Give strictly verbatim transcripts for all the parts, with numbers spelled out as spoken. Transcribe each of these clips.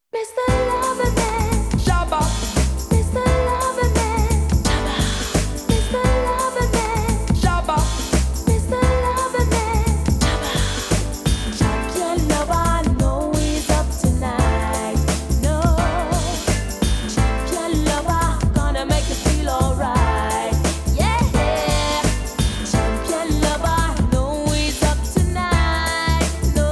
mister Loverman, Shabba, mister Loverman, Shabba, mister Loverman, Shabba, mister Loverman, Shabba. Champion lover, I know he's up tonight. No, champion lover, gonna make you feel alright. Yeah, champion lover, I know he's up tonight. No,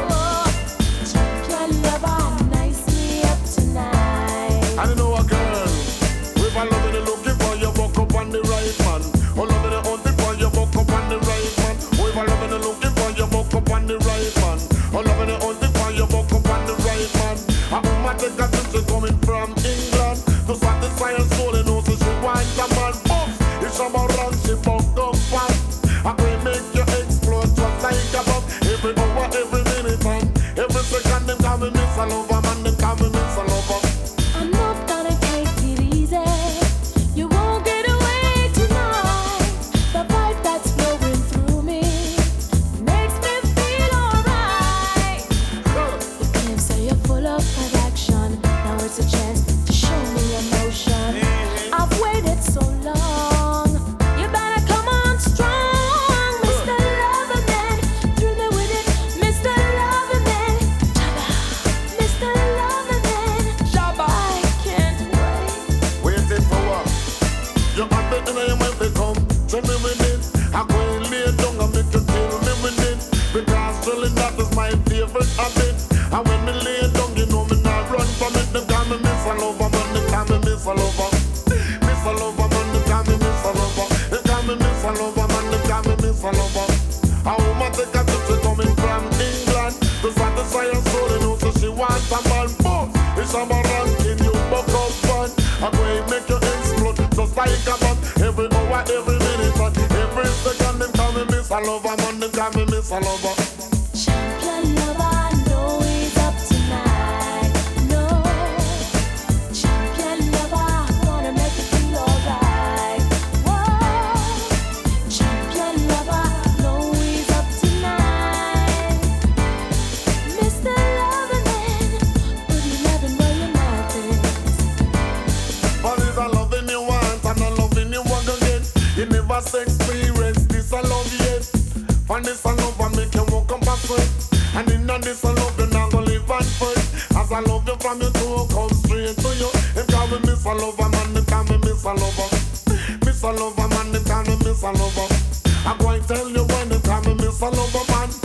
champion lover, nicely up tonight. I don't know a girl. If I love it, looking for you, walk up on the right man. Oh, love it, hunting for you, walk up on the right man. Oh, if I love it, looking for you, walk up on the right man. Oh, love it, hunting for you, walk up on the right man. A woman take a trip, she coming from England to satisfy her soul and also she wants a man. Boom, if she run, she buck up fast. I will make you explode just like a bomb. Every hour, every minute, man. Every second, them call me Miss a Lover, man. Them call me Miss a Lover. I'm not gonna take it easy. You won't get away tonight. The vibe that's flowing through me makes me feel alright. You claim say you're full of attraction. Now it's a chance to show me emotion. I've waited so long. You better come on strong, mister Loverman. Thrill me with it, mister Loverman. Shabba, mister Loverman. Shabba, I can't wait. Waiting for what? You have it in your mind to come. Tell me with it. I go and lay down and make you kill me with it. Because drilling that is my favorite habit. And when me lay down, you know me not run from it. Them call me Miss a Lover, man. Them call me Miss a Lover. Miss a Lover, man. Them call me Miss a Lover. They call me Miss a Lover, man. Them call me Miss a Lover. A woman take a trip, she coming from England to satisfy her soul and also she wants a man. Boom, it's a ranking, you buck up fun. I'm going to make you explode just like a bomb. Every hour, every minute, and every second, them call me Miss a Lover, man. Them call me Miss a Lover. Champion lover, I know he's up tonight. No, champion lover, gonna make you feel alright. Whoa, champion lover, know he's up tonight. mister Loverman, would you love him where your mouth is? But it's a loving you want and a loving you want again. You never experience this a love yet. And this a love I make you walk up a sweat. And in a this a love you not gonna live and fight. As I love you from you to come straight to you. Them call me Miss a Lover, man. Them call me Miss a Lover. Miss a Lover, man. Them call me Miss a Lover. I'm going to tell you when they call me Miss a Lover, man.